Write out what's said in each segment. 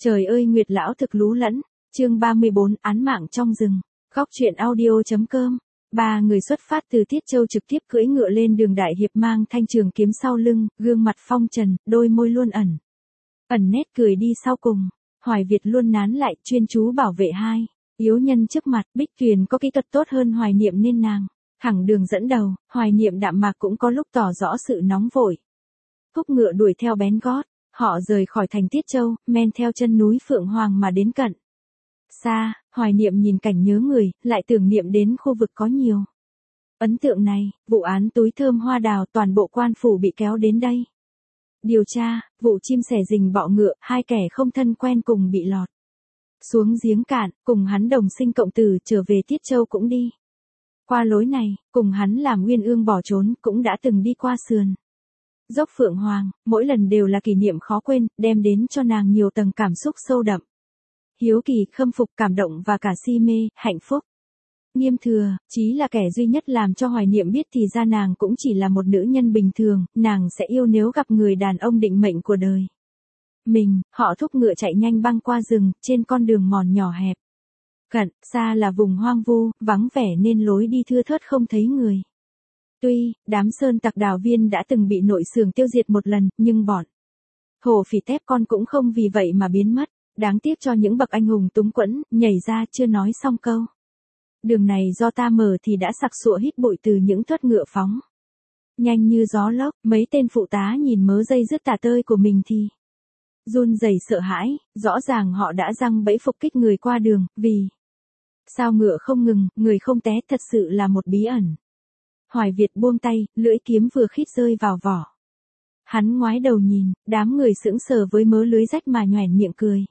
Trời ơi Nguyệt lão thực lú lẫn, chương 34 án mạng trong rừng, góc truyện audio.com. Ba người xuất phát từ Tiết Châu trực tiếp cưỡi ngựa lên đường đại hiệp mang thanh trường kiếm sau lưng, gương mặt phong trần, đôi môi luôn ẩn nét cười đi sau cùng. Hoài Việt luôn nán lại, chuyên chú bảo vệ hai yếu nhân trước mặt. Bích Tuyền có kỹ thuật tốt hơn Hoài Niệm nên nàng thẳng đường dẫn đầu, Hoài Niệm đạm mạc cũng có lúc tỏ rõ sự nóng vội. Thúc ngựa đuổi theo bén gót, họ rời khỏi thành Tiết Châu, men theo chân núi Phượng Hoàng mà đến cận. Xa, Hoài Niệm nhìn cảnh nhớ người, lại tưởng niệm đến khu vực có nhiều ấn tượng này, vụ án túi thơm hoa đào, toàn bộ quan phủ bị kéo đến đây điều tra, vụ chim sẻ rình bọ ngựa, hai kẻ không thân quen cùng bị lọt xuống giếng cạn, cùng hắn đồng sinh cộng tử, trở về Tiết Châu cũng đi qua lối này, cùng hắn làm Uyên Ương bỏ trốn, cũng đã từng đi qua sườn dốc Phượng Hoàng, mỗi lần đều là kỷ niệm khó quên, đem đến cho nàng nhiều tầng cảm xúc sâu đậm. Hiếu kỳ, khâm phục, cảm động và cả si mê, hạnh phúc. Nghiêm Thừa, Chí là kẻ duy nhất làm cho Hoài Niệm biết thì ra nàng cũng chỉ là một nữ nhân bình thường, nàng sẽ yêu nếu gặp người đàn ông định mệnh của đời mình. Họ thúc ngựa chạy nhanh băng qua rừng, trên con đường mòn nhỏ hẹp. Cận, xa là vùng hoang vu, vắng vẻ nên lối đi thưa thớt không thấy người. Tuy, đám sơn tặc đào viên đã từng bị nội xưởng tiêu diệt một lần, nhưng bọn hổ phỉ tép con cũng không vì vậy mà biến mất. Đáng tiếc cho những bậc anh hùng túng quẫn, nhảy ra chưa nói xong câu. Đường này do ta mở thì đã sặc sụa hít bụi từ những thớt ngựa phóng nhanh như gió lốc. Mấy tên phụ tá nhìn mớ dây dứt tà tơi của mình thì run rẩy sợ hãi, rõ ràng họ đã giăng bẫy phục kích người qua đường, vì sao ngựa không ngừng, người không té, thật sự là một bí ẩn. Hoài Việt buông tay, lưỡi kiếm vừa khít rơi vào vỏ. Hắn ngoái đầu nhìn, đám người sững sờ với mớ lưới rách mà nhoẻn miệng cười.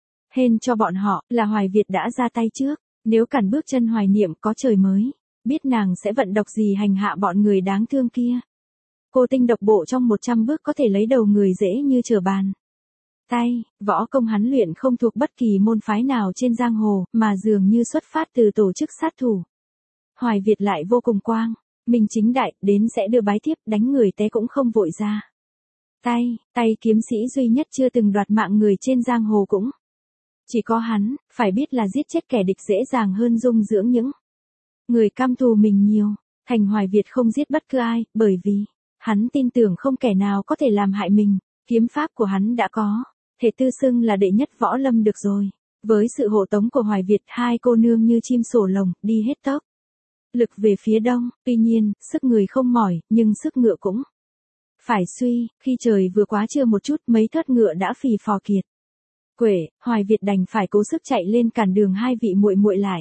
Hên cho bọn họ, là Hoài Việt đã ra tay trước, nếu cản bước chân Hoài Niệm có trời mới, biết nàng sẽ vận độc gì hành hạ bọn người đáng thương kia. Cô tinh độc bộ trong 100 bước có thể lấy đầu người dễ như trở bàn tay, võ công hắn luyện không thuộc bất kỳ môn phái nào trên giang hồ, mà dường như xuất phát từ tổ chức sát thủ. Hoài Việt lại vô cùng quang minh chính đại, đến sẽ đưa bái tiếp, đánh người té cũng không vội ra tay kiếm sĩ duy nhất chưa từng đoạt mạng người trên giang hồ cũng chỉ có hắn. Phải biết là giết chết kẻ địch dễ dàng hơn dung dưỡng những người căm thù mình nhiều. Thành Hoài Việt không giết bất cứ ai, bởi vì hắn tin tưởng không kẻ nào có thể làm hại mình. Kiếm pháp của hắn đã có thể tự xưng là đệ nhất võ lâm được rồi. Với sự hộ tống của Hoài Việt, hai cô nương như chim sổ lồng, đi hết tốc lực về phía đông. Tuy nhiên, sức người không mỏi, nhưng sức ngựa cũng phải suy. Khi trời vừa quá trưa một chút, mấy thớt ngựa đã phì phò kiệt quệ, Hoài Việt đành phải cố sức chạy lên cản đường hai vị muội muội lại.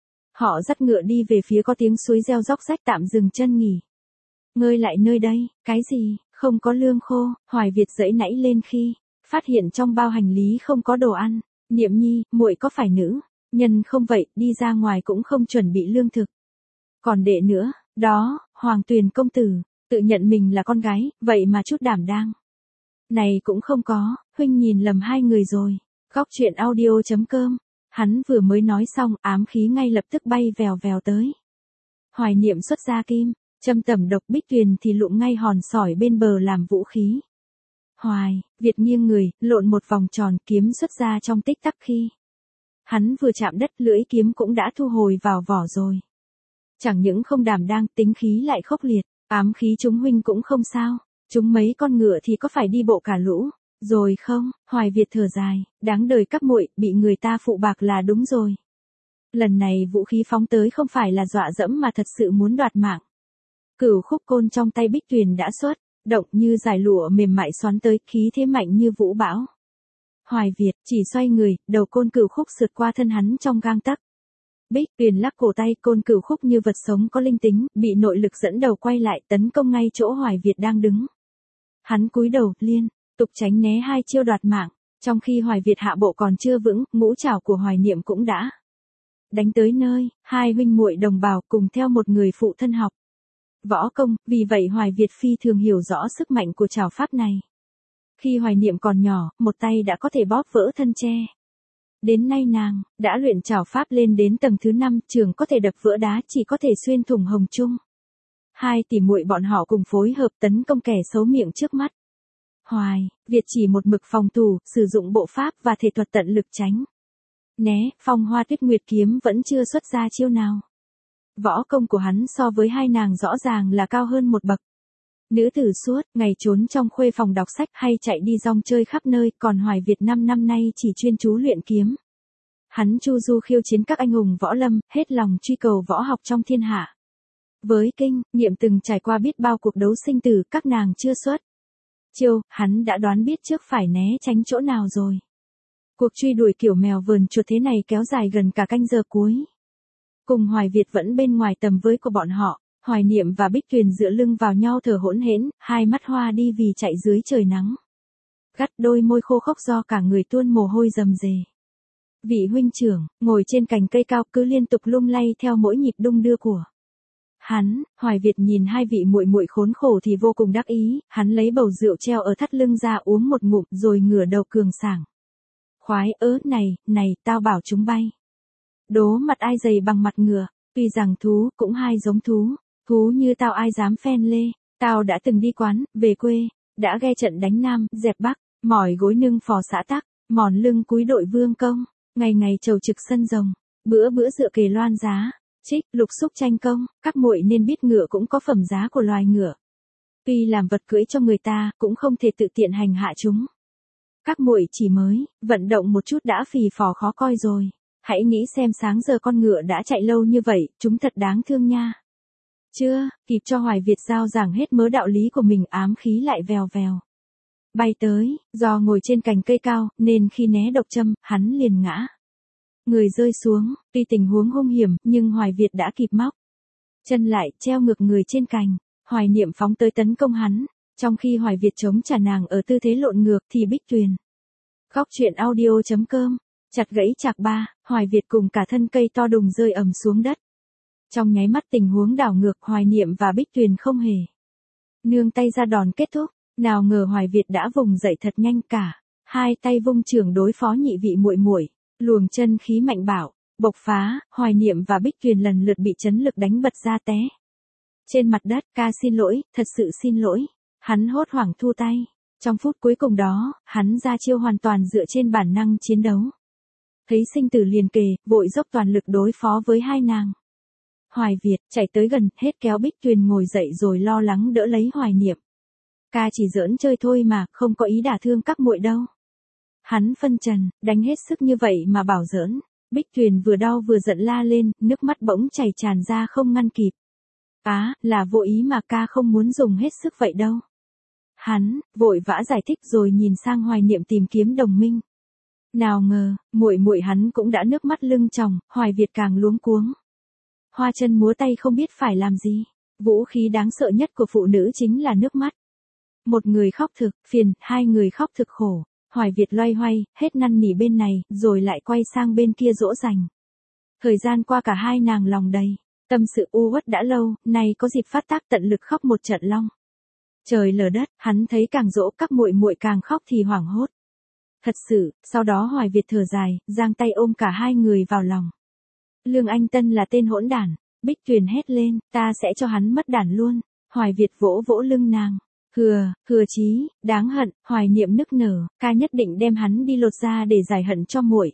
Họ dắt ngựa đi về phía có tiếng suối reo róc rách, tạm dừng chân nghỉ ngơi lại nơi đây. Cái gì? Không có lương khô. Hoài Việt giãy nảy lên khi phát hiện trong bao hành lý không có đồ ăn. Niệm nhi, muội có phải nữ nhân không vậy? Đi ra ngoài cũng không chuẩn bị lương thực. Còn đệ nữa, đó, Hoàng Tuyền công tử, tự nhận mình là con gái, vậy mà chút đảm đang này cũng không có. Huynh nhìn lầm hai người rồi. Góc truyện audio.com. Hắn vừa mới nói xong, ám khí ngay lập tức bay vèo vèo tới. Hoài Niệm xuất ra kim châm tẩm độc, Bích Tuyền thì lụm ngay hòn sỏi bên bờ làm vũ khí. Hoài Việt nghiêng người, lộn một vòng tròn, kiếm xuất ra trong tích tắc. Khi hắn vừa chạm đất, lưỡi kiếm cũng đã thu hồi vào vỏ rồi. Chẳng những không đảm đang, tính khí lại khốc liệt. Ám khí chúng huynh cũng không sao, chúng mấy con ngựa thì có phải đi bộ cả lũ rồi không? Hoài Việt thở dài, đáng đời các muội, bị người ta phụ bạc là đúng rồi. Lần này vũ khí phóng tới không phải là dọa dẫm mà thật sự muốn đoạt mạng. Cửu khúc côn trong tay Bích Tuyền đã xuất động như dải lụa mềm mại xoắn tới, khí thế mạnh như vũ bão. Hoài Việt chỉ xoay người, đầu côn cửu khúc sượt qua thân hắn trong gang tấc. Bích Tuyền lắc cổ tay, côn cửu khúc như vật sống có linh tính, bị nội lực dẫn đầu quay lại, tấn công ngay chỗ Hoài Việt đang đứng. Hắn cúi đầu, liên tục tránh né hai chiêu đoạt mạng. Trong khi Hoài Việt hạ bộ còn chưa vững, ngũ trảo của Hoài Niệm cũng đã đánh tới nơi. Hai huynh muội đồng bào cùng theo một người phụ thân học võ công, vì vậy Hoài Việt phi thường hiểu rõ sức mạnh của trảo pháp này. Khi Hoài Niệm còn nhỏ, một tay đã có thể bóp vỡ thân tre. Đến nay nàng đã luyện trảo pháp lên đến tầng thứ 5, trường có thể đập vỡ đá, chỉ có thể xuyên thủng hồng trung. Hai tỷ muội bọn họ cùng phối hợp tấn công kẻ xấu miệng trước mắt. Hoài Việt chỉ một mực phòng thủ, sử dụng bộ pháp và thể thuật tận lực tránh né. Phong Hoa Tuyết Nguyệt kiếm vẫn chưa xuất ra chiêu nào. Võ công của hắn so với hai nàng rõ ràng là cao hơn một bậc. Nữ tử suốt ngày trốn trong khuê phòng đọc sách hay chạy đi rong chơi khắp nơi, còn Hoài Việt 5 năm nay chỉ chuyên chú luyện kiếm. Hắn chu du khiêu chiến các anh hùng võ lâm, hết lòng truy cầu võ học trong thiên hạ. Với kinh nghiệm từng trải qua biết bao cuộc đấu sinh tử, các nàng chưa xuất chiêu, hắn đã đoán biết trước phải né tránh chỗ nào rồi. Cuộc truy đuổi kiểu mèo vờn chuột thế này kéo dài gần cả canh giờ cuối. Cùng Hoài Việt vẫn bên ngoài tầm với của bọn họ, Hoài Niệm và Bích Tuyền dựa lưng vào nhau thở hỗn hển, hai mắt hoa đi vì chạy dưới trời nắng. Gắt đôi môi khô khốc do cả người tuôn mồ hôi rầm rề. Vị huynh trưởng, ngồi trên cành cây cao cứ liên tục lung lay theo mỗi nhịp đung đưa của hắn. Hoài Việt nhìn hai vị muội muội khốn khổ thì vô cùng đắc ý, hắn lấy bầu rượu treo ở thắt lưng ra uống một ngụm rồi ngửa đầu cường sảng. Khoái này, tao bảo chúng bay. Đố mặt ai dày bằng mặt ngựa, tuy rằng thú cũng hai giống thú như tao ai dám phen lê, tao đã từng đi quán, về quê, đã ghe trận đánh Nam, dẹp Bắc, mỏi gối nâng phò xã tắc, mòn lưng cúi đội vương công, ngày ngày trầu trực sân rồng, bữa bữa dựa kề loan giá, trích, lục xúc tranh công, các muội nên biết ngựa cũng có phẩm giá của loài ngựa. Tuy làm vật cưỡi cho người ta, cũng không thể tự tiện hành hạ chúng. Các muội chỉ mới vận động một chút đã phì phò khó coi rồi. Hãy nghĩ xem sáng giờ con ngựa đã chạy lâu như vậy, chúng thật đáng thương nha. Chưa kịp cho Hoài Việt giao giảng hết mớ đạo lý của mình, ám khí lại vèo vèo bay tới, do ngồi trên cành cây cao, nên khi né độc châm, hắn liền ngã người rơi xuống. Tuy tình huống hung hiểm, nhưng Hoài Việt đã kịp móc chân lại, treo ngược người trên cành. Hoài Niệm phóng tới tấn công hắn, trong khi Hoài Việt chống trả nàng ở tư thế lộn ngược thì Bích Tuyền. Góc truyện audio.com chặt gãy chạc ba, Hoài Việt cùng cả thân cây to đùng rơi ầm xuống đất. Trong nháy mắt tình huống đảo ngược, Hoài Niệm và Bích Tuyền không hề nương tay ra đòn kết thúc. Nào ngờ Hoài Việt đã vùng dậy thật nhanh, cả hai tay vung chưởng đối phó nhị vị muội muội, luồng chân khí mạnh bạo bộc phá. Hoài Niệm và Bích Tuyền lần lượt bị chấn lực đánh bật ra té trên mặt đất. Ca xin lỗi, thật sự xin lỗi. Hắn hốt hoảng thu tay. Trong phút cuối cùng đó, hắn ra chiêu hoàn toàn dựa trên bản năng chiến đấu. Thấy sinh tử liền kề, vội dốc toàn lực đối phó với hai nàng. Hoài Việt chạy tới gần, hết kéo Bích Tuyền ngồi dậy rồi lo lắng đỡ lấy Hoài Niệm. Ca chỉ giỡn chơi thôi mà, không có ý đả thương các muội đâu. Hắn phân trần, đánh hết sức như vậy mà bảo giỡn. Bích Tuyền vừa đau vừa giận la lên, nước mắt bỗng chảy tràn ra không ngăn kịp. Là vô ý mà, ca không muốn dùng hết sức vậy đâu. Hắn vội vã giải thích rồi nhìn sang Hoài Niệm tìm kiếm đồng minh. Nào ngờ, muội muội hắn cũng đã nước mắt lưng tròng. Hoài Việt càng luống cuống, hoa chân múa tay không biết phải làm gì. Vũ khí đáng sợ nhất của phụ nữ chính là nước mắt. Một người khóc thực phiền, hai người khóc thực khổ. Hoài Việt loay hoay, hết năn nỉ bên này, rồi lại quay sang bên kia dỗ dành. Thời gian qua cả hai nàng lòng đầy tâm sự u uất đã lâu, nay có dịp phát tác tận lực khóc một trận long trời lở đất. Hắn thấy càng dỗ các muội muội càng khóc thì hoảng hốt. Thật sự, sau đó Hoài Việt thở dài, giang tay ôm cả hai người vào lòng. Lương Anh Tân là tên hỗn đản. Bích Tuyền hét lên, ta sẽ cho hắn mất đản luôn. Hoài Việt vỗ vỗ lưng nàng. Hừa chí, đáng hận. Hoài Niệm nức nở, ca nhất định đem hắn đi lột ra để giải hận cho muội.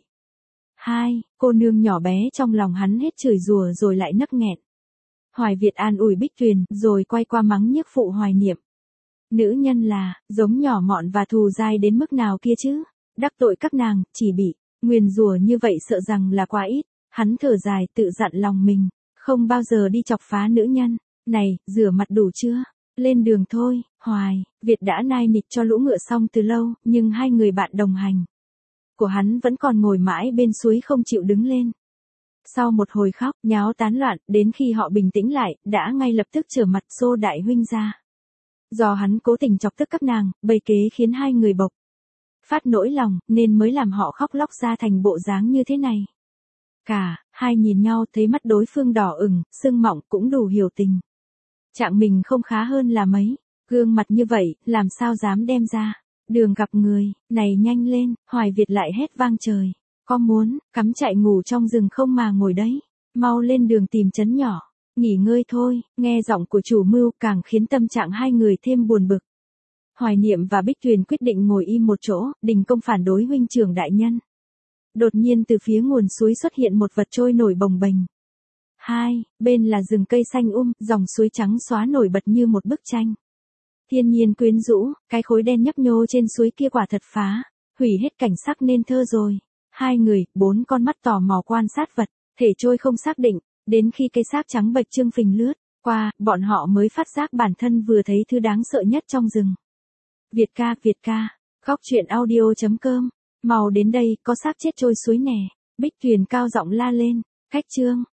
Cô nương nhỏ bé trong lòng hắn hết chửi rủa rồi lại nấc nghẹn. Hoài Việt an ủi Bích Tuyền, rồi quay qua mắng nhiếc phụ Hoài Niệm. Nữ nhân là, giống nhỏ mọn và thù dai đến mức nào kia chứ? Đắc tội các nàng, chỉ bị nguyền rủa như vậy sợ rằng là quá ít. Hắn thở dài tự dặn lòng mình, không bao giờ đi chọc phá nữ nhân. Này, rửa mặt đủ chưa? Lên đường thôi. Hoài Việt đã nai nịt cho lũ ngựa xong từ lâu, nhưng hai người bạn đồng hành của hắn vẫn còn ngồi mãi bên suối không chịu đứng lên. Sau một hồi khóc, nháo tán loạn, đến khi họ bình tĩnh lại, đã ngay lập tức trở mặt xô đại huynh ra. Do hắn cố tình chọc tức các nàng, bày kế khiến hai người bộc phát nỗi lòng, nên mới làm họ khóc lóc ra thành bộ dáng như thế này. Cả hai nhìn nhau thấy mắt đối phương đỏ ửng, sưng mọng cũng đủ hiểu tình trạng mình không khá hơn là mấy. Gương mặt như vậy, làm sao dám đem ra đường gặp người. Này nhanh lên. Hoài Việt lại hét vang trời. Có muốn cắm trại ngủ trong rừng không mà ngồi đấy? Mau lên đường tìm trấn nhỏ nghỉ ngơi thôi. Nghe giọng của chủ mưu càng khiến tâm trạng hai người thêm buồn bực. Hoài Niệm và Bích Tuyền quyết định ngồi im một chỗ, đình công phản đối huynh trưởng đại nhân. Đột nhiên từ phía nguồn suối xuất hiện một vật trôi nổi bồng bềnh. Bên là rừng cây xanh dòng suối trắng xóa nổi bật như một bức tranh. Thiên nhiên quyến rũ, cái khối đen nhấp nhô trên suối kia quả thật phá, hủy hết cảnh sắc nên thơ rồi. 4 con mắt tò mò quan sát vật, thể trôi không xác định, đến khi cây xác trắng bệch trương phình lướt qua, bọn họ mới phát giác bản thân vừa thấy thứ đáng sợ nhất trong rừng. Việt ca, góc truyện audio.com, mau đến đây, có xác chết trôi suối nè. Bích Tuyền cao giọng la lên, khách Trương.